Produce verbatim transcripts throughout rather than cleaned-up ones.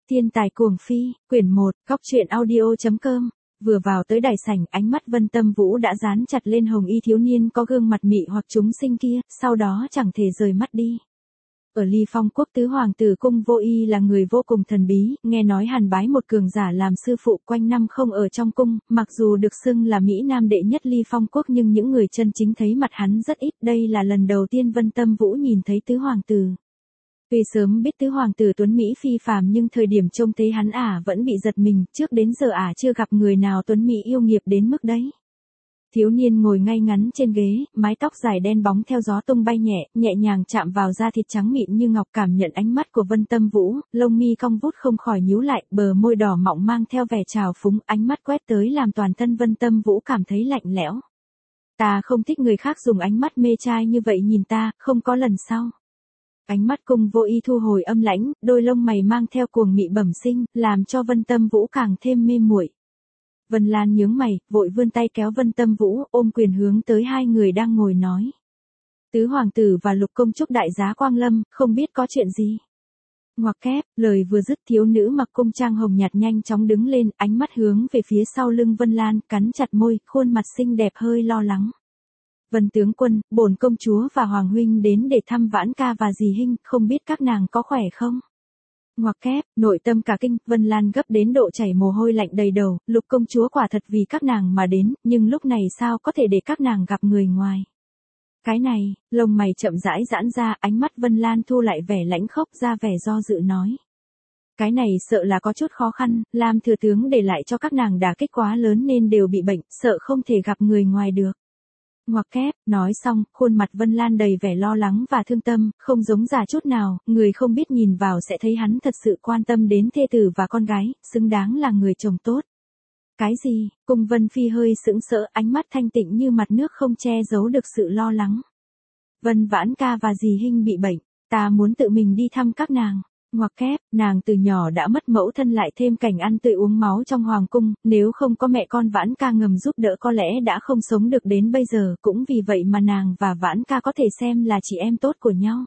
Thiên tài cuồng phi, quyển một, góc truyện audio chấm com. Vừa vào tới đại sảnh, ánh mắt Vân Tâm Vũ đã dán chặt lên hồng y thiếu niên có gương mặt mị hoặc chúng sinh kia, sau đó chẳng thể rời mắt đi. Ở Ly Phong quốc tứ hoàng tử Cung Vô Y là người vô cùng thần bí, nghe nói hàn bái một cường giả làm sư phụ quanh năm không ở trong cung, mặc dù được xưng là Mỹ Nam đệ nhất Ly Phong quốc nhưng những người chân chính thấy mặt hắn rất ít, đây là lần đầu tiên Vân Tâm Vũ nhìn thấy tứ hoàng tử. Tuy sớm biết tứ hoàng tử tuấn Mỹ phi phàm nhưng thời điểm trông thấy hắn ả vẫn bị giật mình, trước đến giờ ả chưa gặp người nào tuấn Mỹ yêu nghiệt đến mức đấy. Thiếu niên ngồi ngay ngắn trên ghế, mái tóc dài đen bóng theo gió tung bay nhẹ, nhẹ nhàng chạm vào da thịt trắng mịn như ngọc, cảm nhận ánh mắt của Vân Tâm Vũ, lông mi cong vút không khỏi nhíu lại, bờ môi đỏ mọng mang theo vẻ trào phúng, ánh mắt quét tới làm toàn thân Vân Tâm Vũ cảm thấy lạnh lẽo. Ta không thích người khác dùng ánh mắt mê trai như vậy nhìn ta, không có lần sau. Ánh mắt Cung Vô Y thu hồi âm lãnh, đôi lông mày mang theo cuồng mị bẩm sinh, làm cho Vân Tâm Vũ càng thêm mê muội. Vân Lan nhướng mày, vội vươn tay kéo Vân Tâm Vũ, ôm quyền hướng tới hai người đang ngồi nói. Tứ hoàng tử và Lục công chúa đại giá quang lâm, không biết có chuyện gì. Ngoặc kép, lời vừa dứt thiếu nữ mặc cung trang hồng nhạt nhanh chóng đứng lên, ánh mắt hướng về phía sau lưng Vân Lan, cắn chặt môi, khuôn mặt xinh đẹp hơi lo lắng. Vân tướng quân, bổn công chúa và hoàng huynh đến để thăm Vãn ca và dì Hinh, không biết các nàng có khỏe không? Ngoặc kép, nội tâm cả kinh, Vân Lan gấp đến độ chảy mồ hôi lạnh đầy đầu, Lục công chúa quả thật vì các nàng mà đến, nhưng lúc này sao có thể để các nàng gặp người ngoài? Cái này, lông mày chậm rãi giãn ra, ánh mắt Vân Lan thu lại vẻ lãnh khốc ra vẻ do dự nói. Cái này sợ là có chút khó khăn, Lam thừa tướng để lại cho các nàng đả kích quá lớn nên đều bị bệnh, sợ không thể gặp người ngoài được. Ngoặc kép, nói xong, khuôn mặt Vân Lan đầy vẻ lo lắng và thương tâm, không giống giả chút nào, người không biết nhìn vào sẽ thấy hắn thật sự quan tâm đến thê tử và con gái, xứng đáng là người chồng tốt. Cái gì? Cung Vân Phi hơi sững sỡ, ánh mắt thanh tịnh như mặt nước không che giấu được sự lo lắng. Vân Vãn ca và dì Hinh bị bệnh, ta muốn tự mình đi thăm các nàng. Ngoặc kép, nàng từ nhỏ đã mất mẫu thân lại thêm cảnh ăn tươi uống máu trong hoàng cung, nếu không có mẹ con Vãn ca ngầm giúp đỡ có lẽ đã không sống được đến bây giờ, cũng vì vậy mà nàng và Vãn ca có thể xem là chị em tốt của nhau.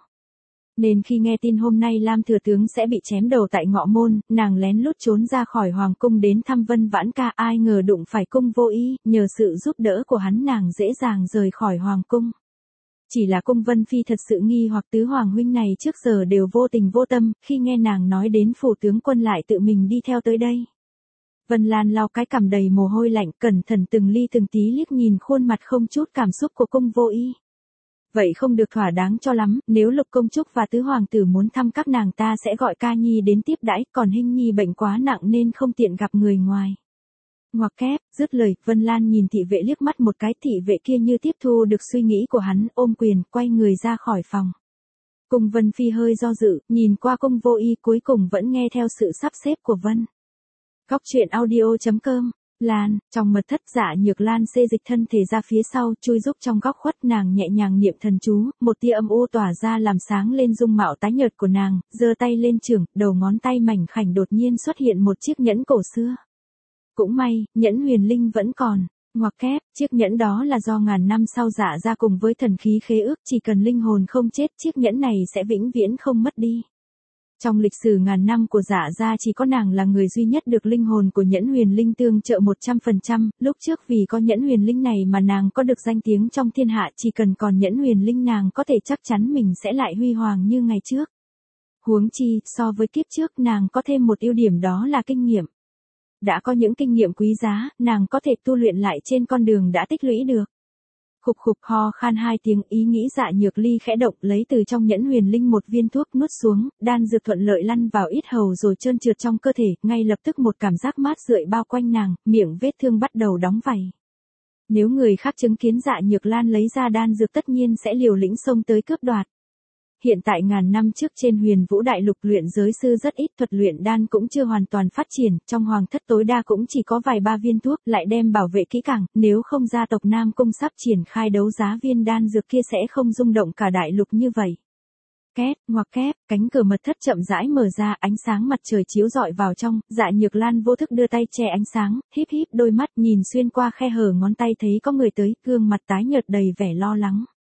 Nên khi nghe tin hôm nay Lam thừa tướng sẽ bị chém đầu tại Ngọ Môn, nàng lén lút trốn ra khỏi hoàng cung đến thăm Vân Vãn ca, ai ngờ đụng phải Cung Vô Y, nhờ sự giúp đỡ của hắn nàng dễ dàng rời khỏi hoàng cung. Chỉ là Cung Vân Phi thật sự nghi hoặc tứ hoàng huynh này trước giờ đều vô tình vô tâm, khi nghe nàng nói đến phủ tướng quân lại tự mình đi theo tới đây. Vân Lan lau cái cằm đầy mồ hôi lạnh, cẩn thận từng ly từng tí liếc nhìn khuôn mặt không chút cảm xúc của Cung Vô Y. Vậy không được thỏa đáng cho lắm, nếu Lục công chúa và tứ hoàng tử muốn thăm các nàng ta sẽ gọi ca nhi đến tiếp đãi, còn Hinh nhi bệnh quá nặng nên không tiện gặp người ngoài. Ngoặc kép, dứt lời, Vân Lan nhìn thị vệ liếc mắt một cái, thị vệ kia như tiếp thu được suy nghĩ của hắn, ôm quyền, quay người ra khỏi phòng. Cung Vân Phi hơi do dự, nhìn qua Cung Vô Y cuối cùng vẫn nghe theo sự sắp xếp của Vân. Góc truyện audio chấm com. Lan, trong mật thất Dạ Nhược Lan xê dịch thân thể ra phía sau, chui rúc trong góc khuất, nàng nhẹ nhàng niệm thần chú, một tia âm u tỏa ra làm sáng lên dung mạo tái nhợt của nàng, giơ tay lên chưởng, đầu ngón tay mảnh khảnh đột nhiên xuất hiện một chiếc nhẫn cổ xưa. Cũng may, nhẫn huyền linh vẫn còn. Ngoặc kép, chiếc nhẫn đó là do ngàn năm sau Dạ ra cùng với thần khí khế ước, chỉ cần linh hồn không chết, chiếc nhẫn này sẽ vĩnh viễn không mất đi. Trong lịch sử ngàn năm của Dạ ra chỉ có nàng là người duy nhất được linh hồn của nhẫn huyền linh tương trợ một trăm phần trăm, lúc trước vì có nhẫn huyền linh này mà nàng có được danh tiếng trong thiên hạ, chỉ cần còn nhẫn huyền linh nàng có thể chắc chắn mình sẽ lại huy hoàng như ngày trước. Huống chi, so với kiếp trước nàng có thêm một ưu điểm đó là kinh nghiệm. Đã có những kinh nghiệm quý giá, nàng có thể tu luyện lại trên con đường đã tích lũy được. Khục khục ho khan hai tiếng, ý nghĩ Dạ Nhược Ly khẽ động, lấy từ trong nhẫn huyền linh một viên thuốc nuốt xuống, đan dược thuận lợi lăn vào yết hầu rồi trơn trượt trong cơ thể, ngay lập tức một cảm giác mát rượi bao quanh nàng, miệng vết thương bắt đầu đóng vảy. Nếu người khác chứng kiến Dạ Nhược Lan lấy ra đan dược tất nhiên sẽ liều lĩnh xông tới cướp đoạt. Hiện tại ngàn năm trước trên Huyền Vũ Đại Lục luyện giới sư rất ít, thuật luyện đan cũng chưa hoàn toàn phát triển, trong hoàng thất tối đa cũng chỉ có vài ba viên thuốc, lại đem bảo vệ kỹ càng, nếu không gia tộc Nam Cung sắp triển khai đấu giá viên đan dược kia sẽ không rung động cả đại lục như vậy. Két, ngoặc kép, cánh cửa mật thất chậm rãi mở ra, ánh sáng mặt trời chiếu rọi vào trong, Dạ Nhược Lan vô thức đưa tay che ánh sáng, híp híp đôi mắt nhìn xuyên qua khe hở ngón tay thấy có người tới, gương mặt tái nhợt đầy vẻ lo lắng.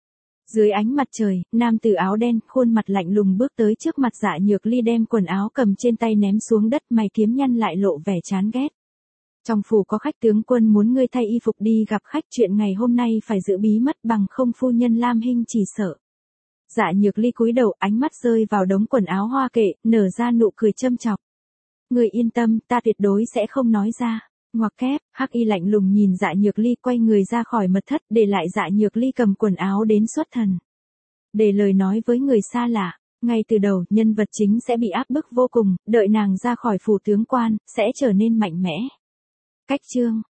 Dưới ánh mặt trời, nam tử áo đen, khuôn mặt lạnh lùng bước tới trước mặt Dạ Nhược Ly đem quần áo cầm trên tay ném xuống đất, mày kiếm nhăn lại lộ vẻ chán ghét. Trong phủ có khách tướng quân muốn ngươi thay y phục đi gặp khách, chuyện ngày hôm nay phải giữ bí mật bằng không phu nhân Lam Hinh chỉ sợ. Dạ Nhược Ly cúi đầu, ánh mắt rơi vào đống quần áo hoa kệ, nở ra nụ cười châm chọc. Ngươi yên tâm, ta tuyệt đối sẽ không nói ra. Ngoặc kép, Hắc Y lạnh lùng nhìn Dạ Nhược Ly quay người ra khỏi mật thất, để lại Dạ Nhược Ly cầm quần áo đến xuất thần. Để lời nói với người xa lạ, ngay từ đầu nhân vật chính sẽ bị áp bức vô cùng, đợi nàng ra khỏi phủ tướng quan, sẽ trở nên mạnh mẽ. Cách chương